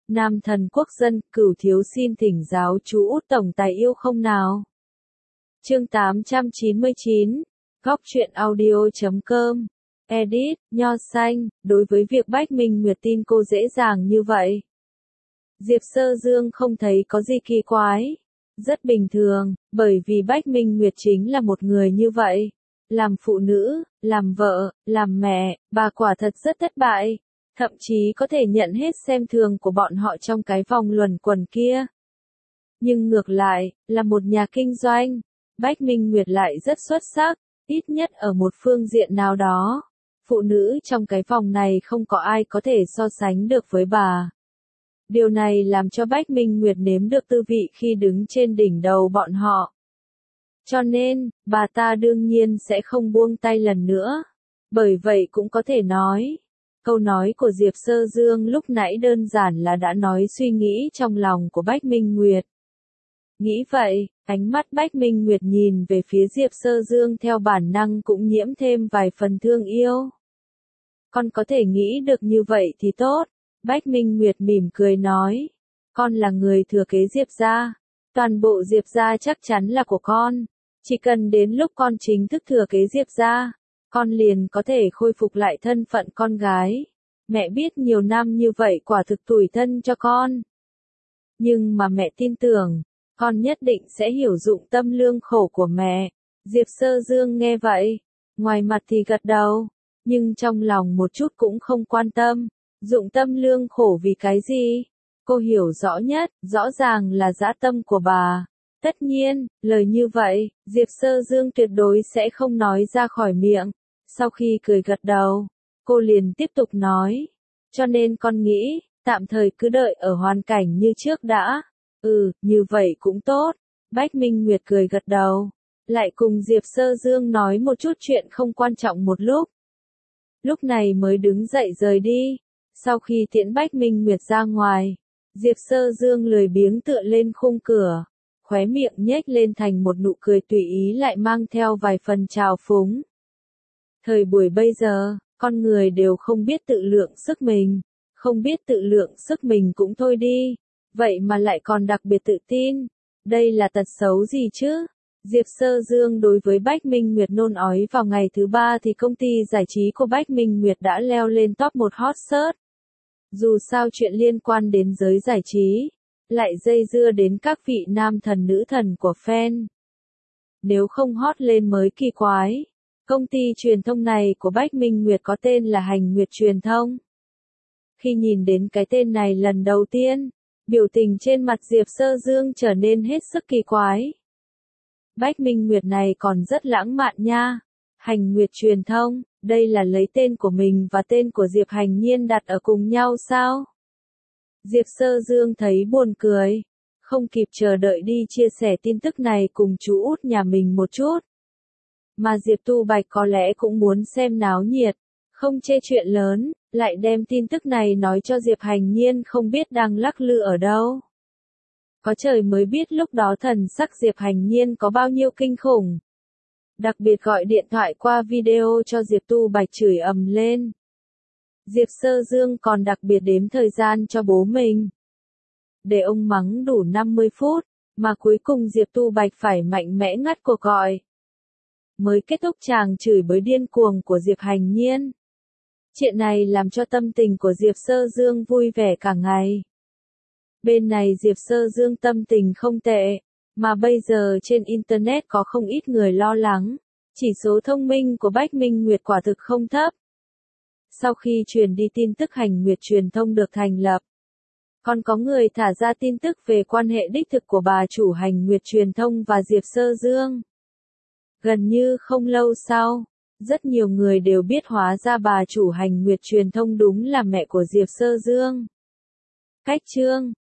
Nam thần quốc dân, Cửu thiếu xin thỉnh giáo chú Út tổng tài yêu không nào. Chương 899, Góc truyện audio.com. Edit, Nho Xanh, đối với việc Bách Minh Nguyệt tin cô dễ dàng như vậy. Diệp Sơ Dương không thấy có gì kỳ quái. Rất bình thường, bởi vì Bách Minh Nguyệt chính là một người như vậy. Làm phụ nữ, làm vợ, làm mẹ, bà quả thật rất thất bại. Thậm chí có thể nhận hết xem thường của bọn họ trong cái vòng luẩn quẩn kia. Nhưng ngược lại, là một nhà kinh doanh, Bách Minh Nguyệt lại rất xuất sắc, ít nhất ở một phương diện nào đó. Phụ nữ trong cái vòng này không có ai có thể so sánh được với bà. Điều này làm cho Bách Minh Nguyệt nếm được tư vị khi đứng trên đỉnh đầu bọn họ. Cho nên, bà ta đương nhiên sẽ không buông tay lần nữa. Bởi vậy cũng có thể nói, câu nói của Diệp Sơ Dương lúc nãy đơn giản là đã nói suy nghĩ trong lòng của Bách Minh Nguyệt. Nghĩ vậy, ánh mắt Bách Minh Nguyệt nhìn về phía Diệp Sơ Dương theo bản năng cũng nhiễm thêm vài phần thương yêu. Con có thể nghĩ được như vậy thì tốt. Bách Minh Nguyệt mỉm cười nói. Con là người thừa kế Diệp gia. Toàn bộ Diệp gia chắc chắn là của con. Chỉ cần đến lúc con chính thức thừa kế Diệp gia, con liền có thể khôi phục lại thân phận con gái. Mẹ biết nhiều năm như vậy quả thực tủi thân cho con. Nhưng mà mẹ tin tưởng, con nhất định sẽ hiểu dụng tâm lương khổ của mẹ. Diệp Sơ Dương nghe vậy, ngoài mặt thì gật đầu, nhưng trong lòng một chút cũng không quan tâm. Dụng tâm lương khổ vì cái gì? Cô hiểu rõ nhất, rõ ràng là dã tâm của bà. Tất nhiên, lời như vậy, Diệp Sơ Dương tuyệt đối sẽ không nói ra khỏi miệng. Sau khi cười gật đầu, cô liền tiếp tục nói. Cho nên con nghĩ, tạm thời cứ đợi ở hoàn cảnh như trước đã. Như vậy cũng tốt. Bách Minh Nguyệt cười gật đầu. Lại cùng Diệp Sơ Dương nói một chút chuyện không quan trọng một lúc. Lúc này mới đứng dậy rời đi. Sau khi tiễn Bách Minh Nguyệt ra ngoài, Diệp Sơ Dương lười biếng tựa lên khung cửa, khóe miệng nhếch lên thành một nụ cười tùy ý lại mang theo vài phần trào phúng. Thời buổi bây giờ, con người đều không biết tự lượng sức mình, không biết tự lượng sức mình cũng thôi đi, vậy mà lại còn đặc biệt tự tin. Đây là tật xấu gì chứ? Diệp Sơ Dương đối với Bách Minh Nguyệt nôn ói vào ngày thứ 3 thì công ty giải trí của Bách Minh Nguyệt đã leo lên top 1 hot search. Dù sao chuyện liên quan đến giới giải trí, lại dây dưa đến các vị nam thần nữ thần của fan. Nếu không hot lên mới kỳ quái. Công ty truyền thông này của Bách Minh Nguyệt có tên là Hành Nguyệt Truyền Thông. Khi nhìn đến cái tên này lần đầu tiên, biểu tình trên mặt Diệp Sơ Dương trở nên hết sức kỳ quái. Bách Minh Nguyệt này còn rất lãng mạn nha. Hành Nguyệt Truyền Thông, đây là lấy tên của mình và tên của Diệp Hành Nhiên đặt ở cùng nhau sao? Diệp Sơ Dương thấy buồn cười, không kịp chờ đợi đi chia sẻ tin tức này cùng chú út nhà mình một chút. Mà Diệp Tu Bạch có lẽ cũng muốn xem náo nhiệt, không chê chuyện lớn, lại đem tin tức này nói cho Diệp Hành Nhiên không biết đang lắc lư ở đâu. Có trời mới biết lúc đó thần sắc Diệp Hành Nhiên có bao nhiêu kinh khủng. Đặc biệt gọi điện thoại qua video cho Diệp Tu Bạch chửi ầm lên. Diệp Sơ Dương còn đặc biệt đếm thời gian cho bố mình. Để ông mắng đủ 50 phút, mà cuối cùng Diệp Tu Bạch phải mạnh mẽ ngắt cuộc gọi. Mới kết thúc chàng chửi bới điên cuồng của Diệp Hành Nhiên. Chuyện này làm cho tâm tình của Diệp Sơ Dương vui vẻ cả ngày. Bên này Diệp Sơ Dương tâm tình không tệ. Mà bây giờ trên Internet có không ít người lo lắng, chỉ số thông minh của Bách Minh Nguyệt quả thực không thấp. Sau khi truyền đi tin tức Hành Nguyệt Truyền Thông được thành lập, còn có người thả ra tin tức về quan hệ đích thực của bà chủ Hành Nguyệt Truyền Thông và Diệp Sơ Dương. Gần như không lâu sau, rất nhiều người đều biết hóa ra bà chủ Hành Nguyệt Truyền Thông đúng là mẹ của Diệp Sơ Dương. Cách chương